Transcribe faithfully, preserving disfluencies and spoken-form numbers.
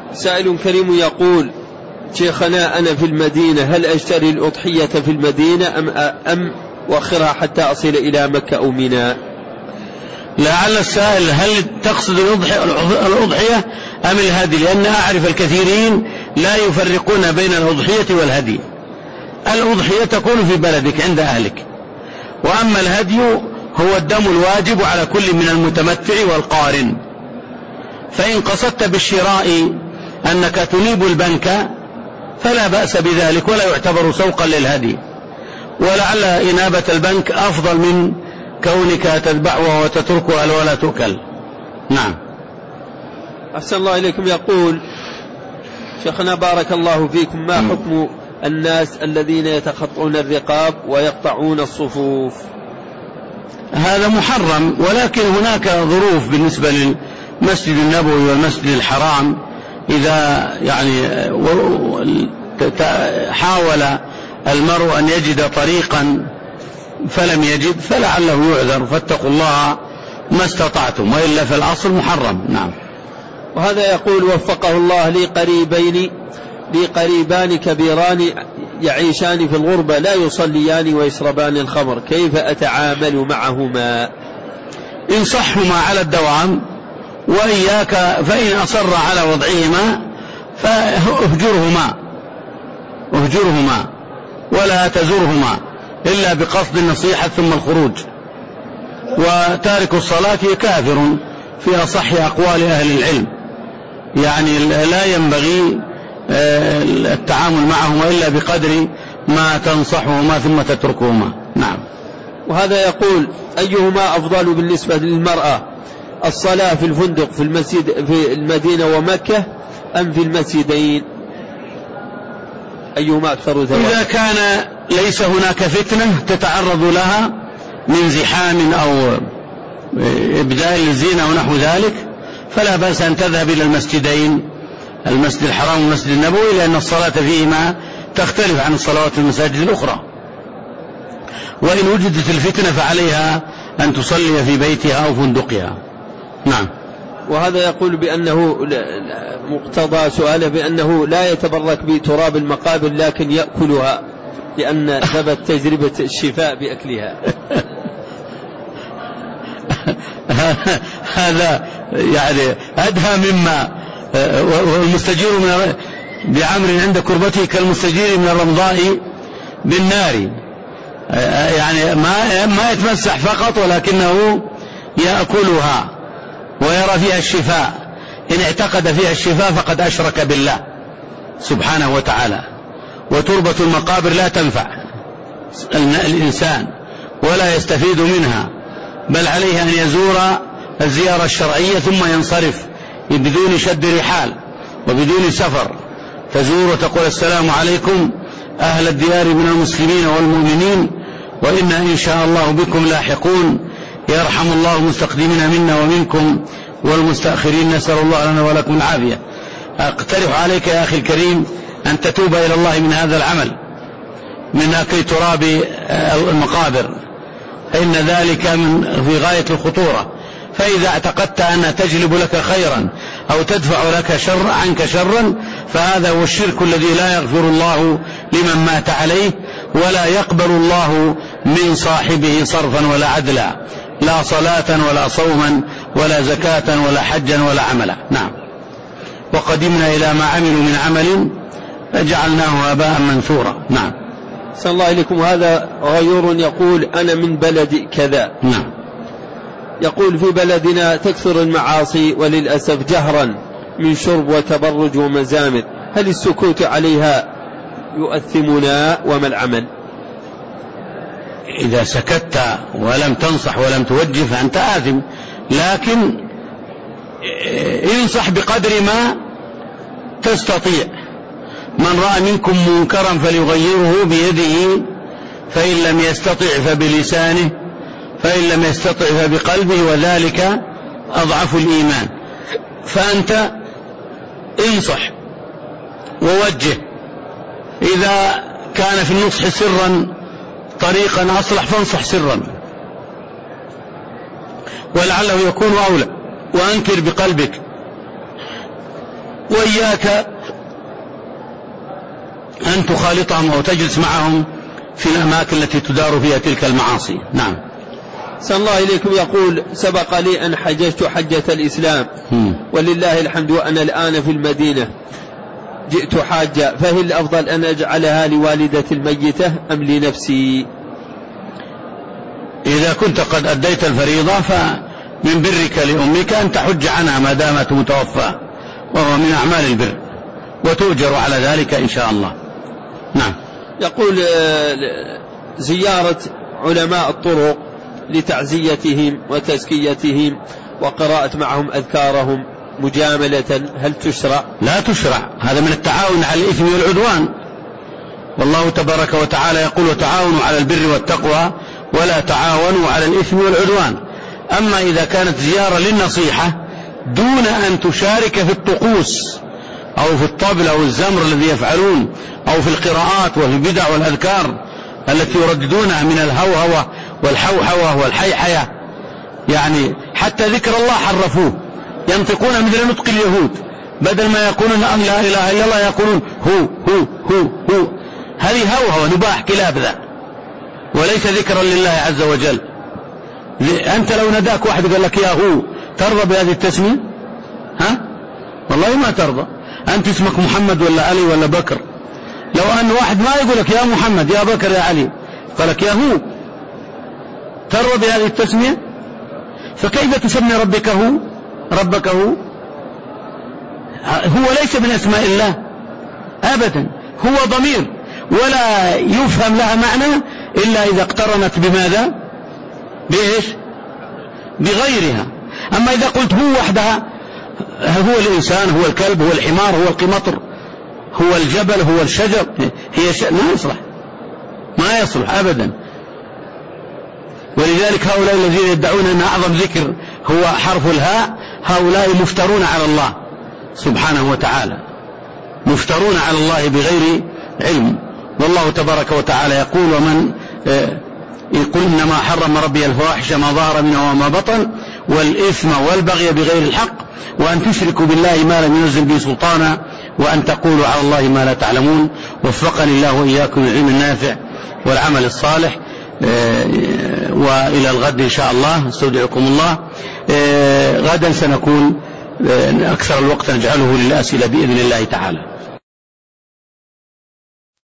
سائل كريم يقول: شيخنا أنا في المدينة، هل أشتري الأضحية في المدينة أم أم وأخرها حتى أصل إلى مكة أو منى؟ لعل السائل هل تقصد الأضحية أم الهدي، لأن أعرف الكثيرين لا يفرقون بين الأضحية والهدي. الأضحية تكون في بلدك عند أهلك، وأما الهدي هو الدم الواجب على كل من المتمتع والقارن. فإن قصدت بالشراء أنك تنيب البنك فلا بأس بذلك ولا يعتبر سوقا للهدي، ولعل إنابة البنك أفضل من كونك تذبحها وتتركها ولا تؤكل. نعم. أحسن الله إليكم. يقول: شيخنا بارك الله فيكم، ما حكم الناس الذين يتخطون الرقاب ويقطعون الصفوف؟ هذا محرم، ولكن هناك ظروف بالنسبة للمسجد النبوي والمسجد الحرام. إذا يعني حاول المرء أن يجد طريقا فلم يجد فلعله يعذر، فاتقوا الله ما استطعتم، وإلا فالأصل محرم. نعم. وهذا يقول: وفقه الله لي قريبين لي قريبان كبيران يعيشان في الغربة، لا يصليان ويشربان الخمر، كيف أتعامل معهما؟ انصحهما على الدوام، وإياك فإن أصر على وضعهما فاهجرهما اهجرهما ولا تزرهما إلا بقصد النصيحة ثم الخروج. وتارك الصلاة كافر في أصح أقوال أهل العلم، يعني لا ينبغي التعامل معهما إلا بقدر ما تنصحهما ثم تتركهما. نعم. وهذا يقول: أيهما أفضل بالنسبة للمرأة، الصلاة في الفندق في المسجد في المدينة ومكة أم في المسجدين؟ أيهما أكثر ثوابا؟ إذا كان ليس هناك فتنة تتعرض لها من زحام أو إبدال الزينة ونحو ذلك فلا بأس أن تذهب إلى المسجدين، المسجد الحرام والمسجد النبوي، لأن الصلاة فيهما تختلف عن الصلوات في المساجد الأخرى. وإن وجدت الفتنة فعليها أن تصلي في بيتها أو فندقها. نعم. وهذا يقول بأنه مقتضى سؤاله بأنه لا يتبرك بتراب المقابر لكن يأكلها، لأن ثبت تجربة الشفاء بأكلها. هذا يعني أدهى مما، والمستجير من بعمر عند كربته كالمستجير من الرمضاء بالنار، يعني ما ما يتمسح فقط ولكنه يأكلها ويرى فيها الشفاء. إن اعتقد فيها الشفاء فقد أشرك بالله سبحانه وتعالى. وتربة المقابر لا تنفع الإنسان ولا يستفيد منها، بل عليه أن يزور الزيارة الشرعية ثم ينصرف بدون شد رحال وبدون سفر، تزور وتقول: السلام عليكم أهل الديار من المسلمين والمؤمنين وإنا إن شاء الله بكم لاحقون، يرحم الله المستقدمين منا ومنكم والمستأخرين، نسأل الله لنا ولكم العافية. أقترح عليك يا أخي الكريم أن تتوب إلى الله من هذا العمل، من أكل تراب المقابر، فإن ذلك من في غاية الخطورة. فإذا اعتقدت أن تجلب لك خيرا أو تدفع لك شر عنك شرا فهذا هو الشرك الذي لا يغفر الله لمن مات عليه، ولا يقبل الله من صاحبه صرفا ولا عدلا، لا صلاة ولا صوما ولا زكاة ولا حجا ولا عملا. نعم. وقدمنا إلى ما عملوا من عمل فجعلناه هباء منثورا. نعم. صلى الله عليكم. هذا غيور يقول: أنا من بلد كذا. نعم. يقول: في بلدنا تكثر المعاصي وللأسف جهرا من شرب وتبرج ومزامر، هل السكوت عليها يؤثمنا وما العمل؟ إذا سكت ولم تنصح ولم توجه فأنت آثم، لكن انصح بقدر ما تستطيع. من رأى منكم منكرا فليغيره بيده، فإن لم يستطع فبلسانه، فإن لم يستطع فبقلبه، وذلك أضعف الإيمان. فأنت انصح ووجه، إذا كان في النصح سرا طريقا أصلح فانصح سرا ولعله يكون أولى، وأنكر بقلبك. وإياك أن تخالطهم أو تجلس معهم في الأماكن التي تدار فيها تلك المعاصي. نعم. صلى الله إليكم يقول: سبق لي أن حججت حجة الإسلام ولله الحمد وأنا الآن في المدينة جئت حاجة، فهل الأفضل أن أجعلها لوالدة الميتة أم لنفسي؟ إذا كنت قد أديت الفريضة فمن برك لأمك أن تحج عنها ما دامت متوفى، وهو من أعمال البر وتؤجر على ذلك إن شاء الله. نعم. يقول: زيارة علماء الطرق لتعزيتهم وتزكيتهم وقراءة معهم أذكارهم مجاملة، هل تشرع؟ لا تشرع، هذا من التعاون على الإثم والعدوان، والله تبارك وتعالى يقول: وتعاونوا على البر والتقوى ولا تعاونوا على الإثم والعدوان. أما إذا كانت زيارة للنصيحة دون أن تشارك في الطقوس أو في الطبل أو الزمر الذي يفعلون أو في القراءات وفي البدع والأذكار التي يرددونها من الهوهوة والحوحوة والحيحية، يعني حتى ذكر الله حرفوه، ينطقون مثل نطق اليهود، بدل ما يقولون أن لا إله إلا الله يقولون هو هو هو هو. هذه هوهوة نباح كلاب ذا، وليس ذكرا لله عز وجل. أنت لو نداك واحد قال لك يا هو ترضى بهذه التسمية؟ ها؟ والله ما ترضى. أنت اسمك محمد ولا علي ولا بكر، لو أن واحد ما يقول لك يا محمد يا بكر يا علي، قال لك يا هو، ترضى بهذه التسمية؟ فكيف تسمي ربك هو؟ ربك هو هو ليس من أسماء الله أبدا، هو ضمير ولا يفهم لها معنى إلا إذا اقترنت بماذا؟ بإيش؟ بغيرها. أما إذا قلت هو وحدها، هو الإنسان، هو الكلب، هو الحمار، هو القمطر، هو الجبل، هو الشجر، هي ش... ما يصلح، ما يصلح أبدا. ولذلك هؤلاء الذين يدعون أن أعظم ذكر هو حرف الهاء، هؤلاء مفترون على الله سبحانه وتعالى، مفترون على الله بغير علم. والله تبارك وتعالى يقول: ومن يقول إنما حرم ربي الفواحش ما ظهر منها وما بطن والإثم والبغي بغير الحق وأن تشركوا بالله ما لم ينزل به سلطانا وأن تقولوا على الله ما لا تعلمون. وفقني الله وإياكم للعلم النافع والعمل الصالح. وإلى الغد إن شاء الله، استودعكم الله. غدا سنكون أكثر الوقت نجعله للأسئلة بإذن الله تعالى.